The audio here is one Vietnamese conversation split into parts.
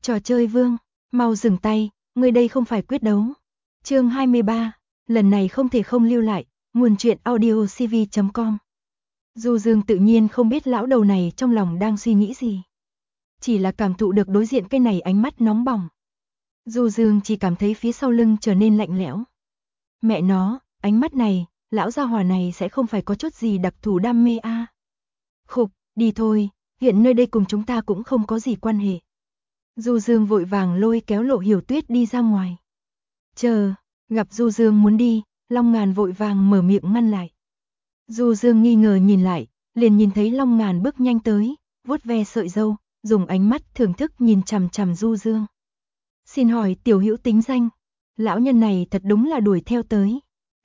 Trò chơi vương, mau dừng tay, người đây không phải quyết đấu. Chương 23, lần này không thể không lưu lại, nguồn truyện audiocv.com. Du Dương tự nhiên không biết lão đầu này trong lòng đang suy nghĩ gì. Chỉ là cảm thụ được đối diện cái này ánh mắt nóng bỏng. Du Dương chỉ cảm thấy phía sau lưng trở nên lạnh lẽo. Mẹ nó, ánh mắt này, lão gia hỏa này sẽ không phải có chút gì đặc thù đam mê a? Khục, đi thôi, hiện nơi đây cùng chúng ta cũng không có gì quan hệ. Du Dương vội vàng lôi kéo Lộ Hiểu Tuyết đi ra ngoài. Chờ, gặp Du Dương muốn đi, Long Ngàn vội vàng mở miệng ngăn lại. Du Dương nghi ngờ nhìn lại, liền nhìn thấy Long Ngàn bước nhanh tới, vuốt ve sợi râu, dùng ánh mắt thưởng thức nhìn chằm chằm Du Dương. Xin hỏi tiểu hữu tính danh, lão nhân này thật đúng là đuổi theo tới.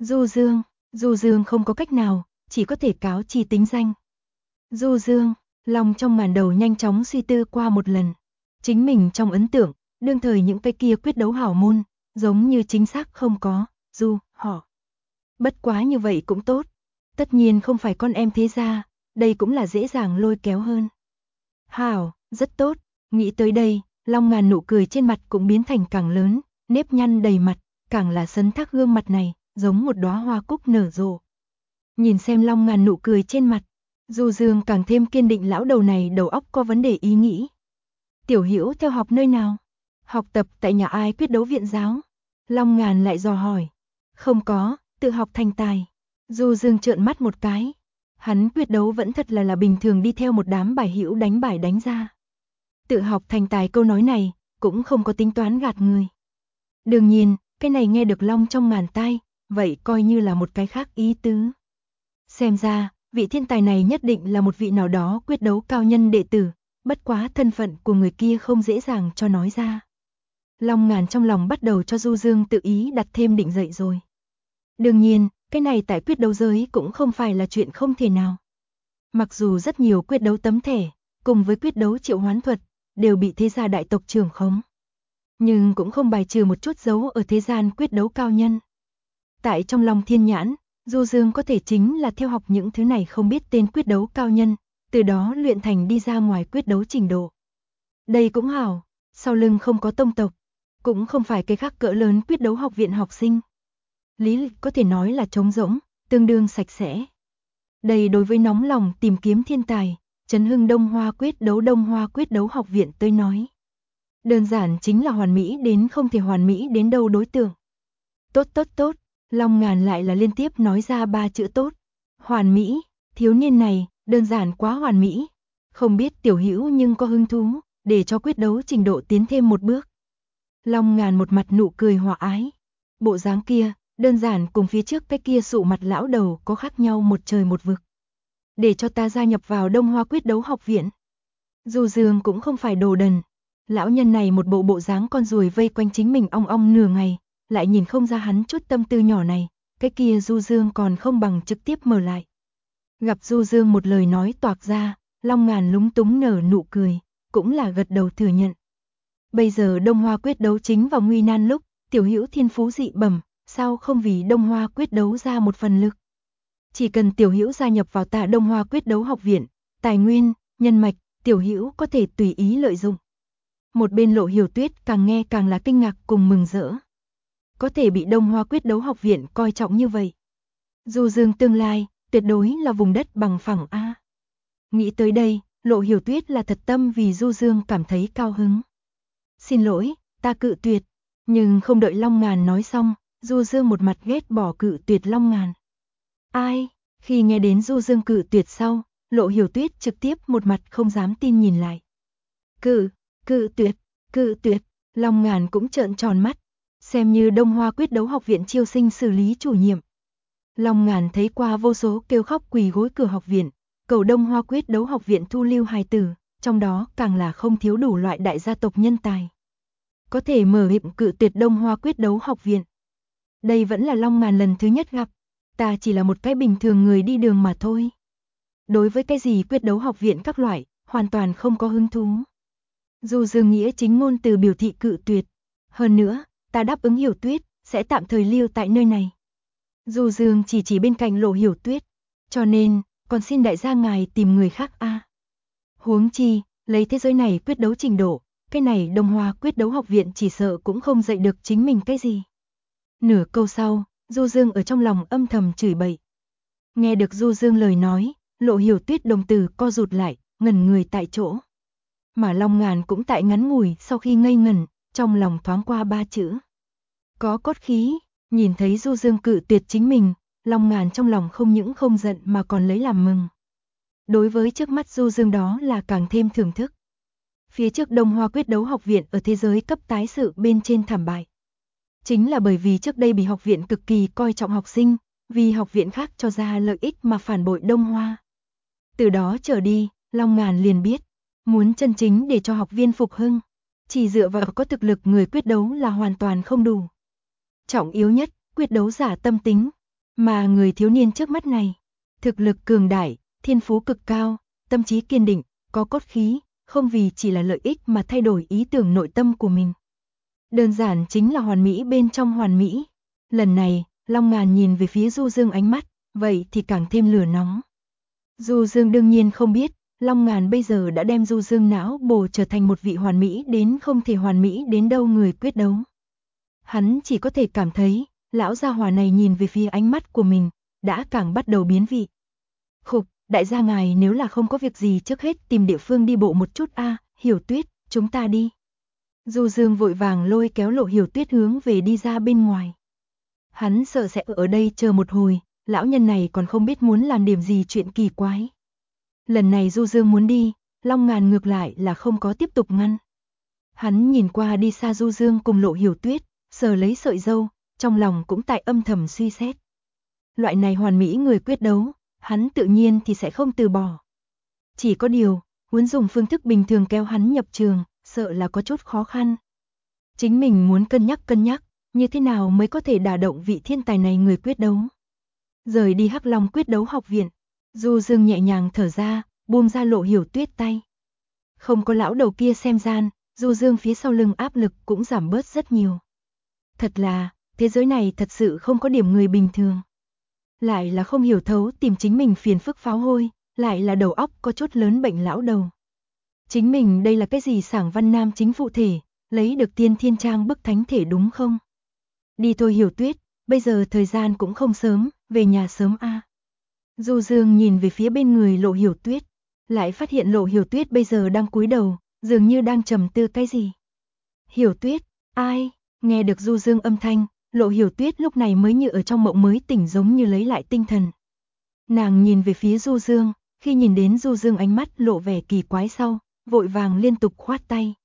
Du Dương không có cách nào, chỉ có thể cáo chi tính danh. Du Dương, Long trong màn đầu nhanh chóng suy tư qua một lần. Chính mình trong ấn tượng, đương thời những cái kia quyết đấu hảo môn, giống như chính xác không có, họ. Bất quá như vậy cũng tốt, tất nhiên không phải con em thế gia, đây cũng là dễ dàng lôi kéo hơn. Hảo, rất tốt, nghĩ tới đây, Long Ngàn nụ cười trên mặt cũng biến thành càng lớn, nếp nhăn đầy mặt, càng là sấn thác gương mặt này, giống một đóa hoa cúc nở rộ. Nhìn xem Long Ngàn nụ cười trên mặt, Du Dương càng thêm kiên định lão đầu này đầu óc có vấn đề ý nghĩ. Tiểu Hữu theo học nơi nào? Học tập tại nhà ai quyết đấu viện giáo? Long Ngàn lại dò hỏi. Không có, tự học thành tài. Du Dương trợn mắt một cái. Hắn quyết đấu vẫn thật là bình thường đi theo một đám bài hữu đánh bài đánh ra. Tự học thành tài câu nói này, cũng không có tính toán gạt người. Đương nhiên, cái này nghe được Long trong ngàn tai, vậy coi như là một cái khác ý tứ. Xem ra, vị thiên tài này nhất định là một vị nào đó quyết đấu cao nhân đệ tử, bất quá thân phận của người kia không dễ dàng cho nói ra. Long Ngàn trong lòng bắt đầu cho Du Dương tự ý đặt thêm định dậy rồi. Đương nhiên, cái này tại quyết đấu giới cũng không phải là chuyện không thể nào. Mặc dù rất nhiều quyết đấu tấm thẻ, cùng với quyết đấu triệu hoán thuật, đều bị thế gia đại tộc trưởng khống. Nhưng cũng không bài trừ một chút dấu ở thế gian quyết đấu cao nhân. Tại trong lòng thiên nhãn, Du Dương có thể chính là theo học những thứ này không biết tên quyết đấu cao nhân, từ đó luyện thành đi ra ngoài quyết đấu trình độ. Đây cũng hảo, sau lưng không có tông tộc, cũng không phải cái khác cỡ lớn quyết đấu học viện học sinh. Lý lịch có thể nói là trống rỗng, tương đương sạch sẽ. Đây đối với nóng lòng tìm kiếm thiên tài, chấn hưng Đông Hoa quyết đấu học viện tới nói. Đơn giản chính là hoàn mỹ đến không thể hoàn mỹ đến đâu đối tượng. Tốt, Long Ngàn lại là liên tiếp nói ra 3 chữ tốt. Hoàn mỹ, thiếu niên này, đơn giản quá hoàn mỹ. Không biết tiểu hữu nhưng có hứng thú, để cho quyết đấu trình độ tiến thêm một bước. Long Ngàn một mặt nụ cười hòa ái. Bộ dáng kia, đơn giản cùng phía trước cái kia sụ mặt lão đầu có khác nhau một trời một vực. Để cho ta gia nhập vào Đông Hoa quyết đấu học viện. Du Dương cũng không phải đồ đần. Lão nhân này một bộ dáng con ruồi vây quanh chính mình ong ong nửa ngày, lại nhìn không ra hắn chút tâm tư nhỏ này, cái kia Du Dương còn không bằng trực tiếp mở lại. Gặp Du Dương một lời nói toạc ra, Long Ngàn lúng túng nở nụ cười, cũng là gật đầu thừa nhận. Bây giờ Đông Hoa quyết đấu chính vào nguy nan lúc, tiểu hữu thiên phú dị bẩm, sao không vì Đông Hoa quyết đấu ra một phần lực? Chỉ cần tiểu hữu gia nhập vào tạ Đông Hoa quyết đấu học viện, tài nguyên, nhân mạch, tiểu hữu có thể tùy ý lợi dụng. Một bên Lộ Hiểu Tuyết càng nghe càng là kinh ngạc cùng mừng rỡ. Có thể bị Đông Hoa quyết đấu học viện coi trọng như vậy. Du Dương tương lai, tuyệt đối là vùng đất bằng phẳng a. Nghĩ tới đây, Lộ Hiểu Tuyết là thật tâm vì Du Dương cảm thấy cao hứng. Xin lỗi, ta cự tuyệt. Nhưng không đợi Long Ngàn nói xong, Du Dương một mặt ghét bỏ cự tuyệt Long Ngàn. Ai? Khi nghe đến Du Dương cự tuyệt sau, Lộ Hiểu Tuyết trực tiếp một mặt không dám tin nhìn lại. Cự tuyệt, Long Ngàn cũng trợn tròn mắt, xem như Đông Hoa quyết đấu học viện chiêu sinh xử lý chủ nhiệm. Long Ngàn thấy qua vô số kêu khóc quỳ gối cửa học viện, cầu Đông Hoa quyết đấu học viện thu lưu hài tử, trong đó càng là không thiếu đủ loại đại gia tộc nhân tài. Có thể mở miệng cự tuyệt Đông Hoa quyết đấu học viện. Đây vẫn là Long Ngàn lần thứ nhất gặp, ta chỉ là một cái bình thường người đi đường mà thôi. Đối với cái gì quyết đấu học viện các loại, hoàn toàn không có hứng thú. Dù Dương nghĩa chính ngôn từ biểu thị cự tuyệt. Hơn nữa, ta đáp ứng Hiểu Tuyết, sẽ tạm thời lưu tại nơi này. Dù Dương chỉ bên cạnh Lộ Hiểu Tuyết. Cho nên, còn xin đại gia ngài tìm người khác a. Huống chi, lấy thế giới này quyết đấu trình độ, cái này Đông Hoa Quyết Đấu Học Viện chỉ sợ cũng không dạy được chính mình cái gì. Nửa câu sau, Du Dương ở trong lòng âm thầm chửi bậy. Nghe được Du Dương lời nói, Lộ Hiểu Tuyết đồng tử co rụt lại, ngẩn người tại chỗ. Mà Long Ngàn cũng tại ngắn ngủi sau khi ngây ngẩn, trong lòng thoáng qua 3 chữ. Có cốt khí, nhìn thấy Du Dương cự tuyệt chính mình, Long Ngàn trong lòng không những không giận mà còn lấy làm mừng. Đối với trước mắt Du Dương đó là càng thêm thưởng thức. Phía trước Đông Hoa Quyết Đấu Học Viện ở thế giới cấp tái sự bên trên thảm bại. Chính là bởi vì trước đây bị học viện cực kỳ coi trọng học sinh, vì học viện khác cho ra lợi ích mà phản bội Đông Hoa. Từ đó trở đi, Long Ngàn liền biết, muốn chân chính để cho học viên phục hưng, chỉ dựa vào có thực lực người quyết đấu là hoàn toàn không đủ. Trọng yếu nhất, quyết đấu giả tâm tính, mà người thiếu niên trước mắt này, thực lực cường đại, thiên phú cực cao, tâm trí kiên định, có cốt khí, không vì chỉ là lợi ích mà thay đổi ý tưởng nội tâm của mình. Đơn giản chính là hoàn mỹ bên trong hoàn mỹ. Lần này, Long Ngàn nhìn về phía Du Dương ánh mắt, vậy thì càng thêm lửa nóng. Du Dương đương nhiên không biết, Long Ngàn bây giờ đã đem Du Dương não bổ trở thành một vị hoàn mỹ đến không thể hoàn mỹ đến đâu người quyết đấu. Hắn chỉ có thể cảm thấy, lão gia hỏa này nhìn về phía ánh mắt của mình, đã càng bắt đầu biến vị. Khục, đại gia ngài nếu là không có việc gì trước hết tìm địa phương đi bộ một chút a, Hiểu Tuyết, chúng ta đi. Du Dương vội vàng lôi kéo Lộ Hiểu Tuyết hướng về đi ra bên ngoài. Hắn sợ sẽ ở đây chờ một hồi, lão nhân này còn không biết muốn làm điểm gì chuyện kỳ quái. Lần này Du Dương muốn đi, Long Ngàn ngược lại là không có tiếp tục ngăn. Hắn nhìn qua đi xa Du Dương cùng Lộ Hiểu Tuyết, sờ lấy sợi râu, trong lòng cũng tại âm thầm suy xét. Loại này hoàn mỹ người quyết đấu, hắn tự nhiên thì sẽ không từ bỏ. Chỉ có điều, muốn dùng phương thức bình thường kéo hắn nhập trường, sợ là có chút khó khăn. Chính mình muốn cân nhắc, như thế nào mới có thể đả động vị thiên tài này người quyết đấu. Rời đi Hắc Long Quyết Đấu Học Viện, Du Dương nhẹ nhàng thở ra, buông ra Lộ Hiểu Tuyết tay. Không có lão đầu kia xem gian, Du Dương phía sau lưng áp lực cũng giảm bớt rất nhiều. Thật là, thế giới này thật sự không có điểm người bình thường. Lại là không hiểu thấu tìm chính mình phiền phức pháo hôi, lại là đầu óc có chút lớn bệnh lão đầu. Chính mình đây là cái gì Sảng Văn Nam chính phụ thể, lấy được tiên thiên trang bức thánh thể đúng không? Đi thôi Hiểu Tuyết, bây giờ thời gian cũng không sớm, về nhà sớm a. Du Dương nhìn về phía bên người Lộ Hiểu Tuyết, lại phát hiện Lộ Hiểu Tuyết bây giờ đang cúi đầu, dường như đang trầm tư cái gì. Hiểu Tuyết, ai? Nghe được Du Dương âm thanh, Lộ Hiểu Tuyết lúc này mới như ở trong mộng mới tỉnh giống như lấy lại tinh thần. Nàng nhìn về phía Du Dương, khi nhìn đến Du Dương ánh mắt lộ vẻ kỳ quái sau, vội vàng liên tục khoát tay.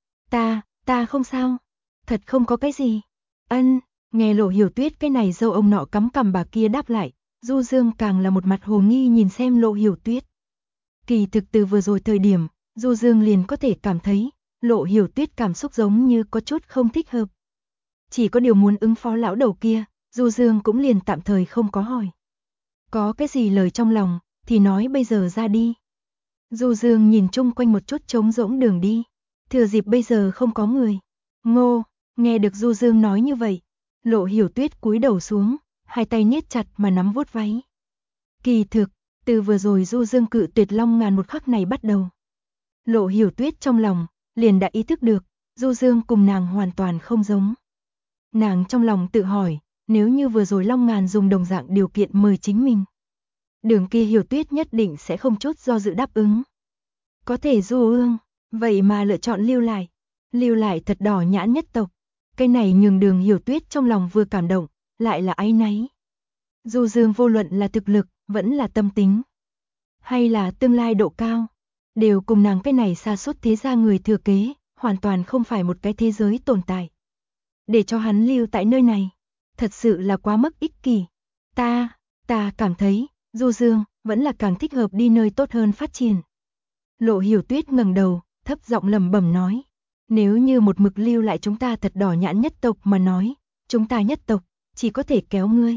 Ta không sao, thật không có cái gì. Ân, nghe Lộ Hiểu Tuyết cái này dâu ông nọ cắm cằm bà kia đáp lại, Du Dương càng là một mặt hồ nghi nhìn xem Lộ Hiểu Tuyết. Kỳ thực từ vừa rồi thời điểm, Du Dương liền có thể cảm thấy, Lộ Hiểu Tuyết cảm xúc giống như có chút không thích hợp. Chỉ có điều muốn ứng phó lão đầu kia, Du Dương cũng liền tạm thời không có hỏi. Có cái gì lời trong lòng, thì nói bây giờ ra đi. Du Dương nhìn chung quanh một chút trống rỗng đường đi, thừa dịp bây giờ không có người. Ngô, nghe được Du Dương nói như vậy, Lộ Hiểu Tuyết cúi đầu xuống, hai tay niết chặt mà nắm vuốt váy. Kỳ thực, từ vừa rồi Du Dương cự tuyệt Long Ngàn một khắc này bắt đầu. Lộ Hiểu Tuyết trong lòng, liền đã ý thức được, Du Dương cùng nàng hoàn toàn không giống. Nàng trong lòng tự hỏi, nếu như vừa rồi Long Ngàn dùng đồng dạng điều kiện mời chính mình, đường kia Hiểu Tuyết nhất định sẽ không chút do dự đáp ứng. Có thể Du Ương, vậy mà lựa chọn lưu lại thật đỏ nhãn nhất tộc. Cái này nhường đường Hiểu Tuyết trong lòng vừa cảm động, lại là áy náy. Du Dương vô luận là thực lực, vẫn là tâm tính, hay là tương lai độ cao, đều cùng nàng cái này sa sút thế gia người thừa kế, hoàn toàn không phải một cái thế giới tồn tại. Để cho hắn lưu tại nơi này, thật sự là quá mức ích kỷ. Ta cảm thấy, Du Dương vẫn là càng thích hợp đi nơi tốt hơn phát triển. Lộ Hiểu Tuyết ngẩng đầu, thấp giọng lẩm bẩm nói, nếu như một mực lưu lại chúng ta thật đỏ nhãn nhất tộc mà nói, chúng ta nhất tộc chỉ có thể kéo ngươi.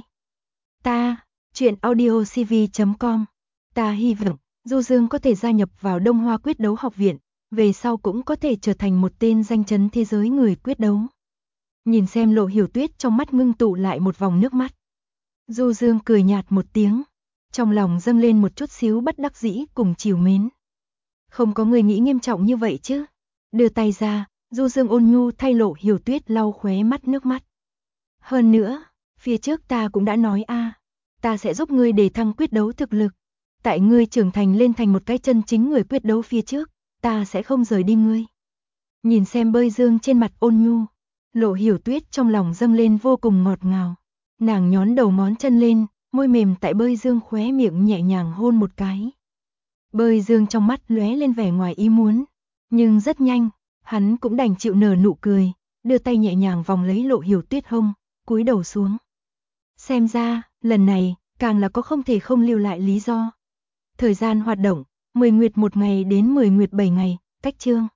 Chuyện audiocv.com. Ta hy vọng Du Dương có thể gia nhập vào Đông Hoa Quyết Đấu Học Viện, về sau cũng có thể trở thành một tên danh chấn thế giới người quyết đấu. Nhìn xem Lộ Hiểu Tuyết trong mắt ngưng tụ lại một vòng nước mắt. Du Dương cười nhạt một tiếng, trong lòng dâng lên một chút xíu bất đắc dĩ cùng trìu mến. Không có người nghĩ nghiêm trọng như vậy chứ. Đưa tay ra, Du Dương ôn nhu thay Lộ Hiểu Tuyết lau khóe mắt nước mắt. Hơn nữa, phía trước ta cũng đã nói ta sẽ giúp ngươi để thăng quyết đấu thực lực. Tại ngươi trưởng thành lên thành một cái chân chính người quyết đấu phía trước, ta sẽ không rời đi ngươi. Nhìn xem Bơi Dương trên mặt ôn nhu, Lộ Hiểu Tuyết trong lòng dâng lên vô cùng ngọt ngào. Nàng nhón đầu ngón chân lên, môi mềm tại Bơi Dương khóe miệng nhẹ nhàng hôn một cái. Bơi Dương trong mắt lóe lên vẻ ngoài ý muốn, nhưng rất nhanh, hắn cũng đành chịu nở nụ cười, đưa tay nhẹ nhàng vòng lấy Lộ Hiểu Tuyết hông, cúi đầu xuống. Xem ra, lần này, càng là có không thể không lưu lại lý do. Thời gian hoạt động, 10 nguyệt 1 ngày đến 10 nguyệt 7 ngày, cách chương.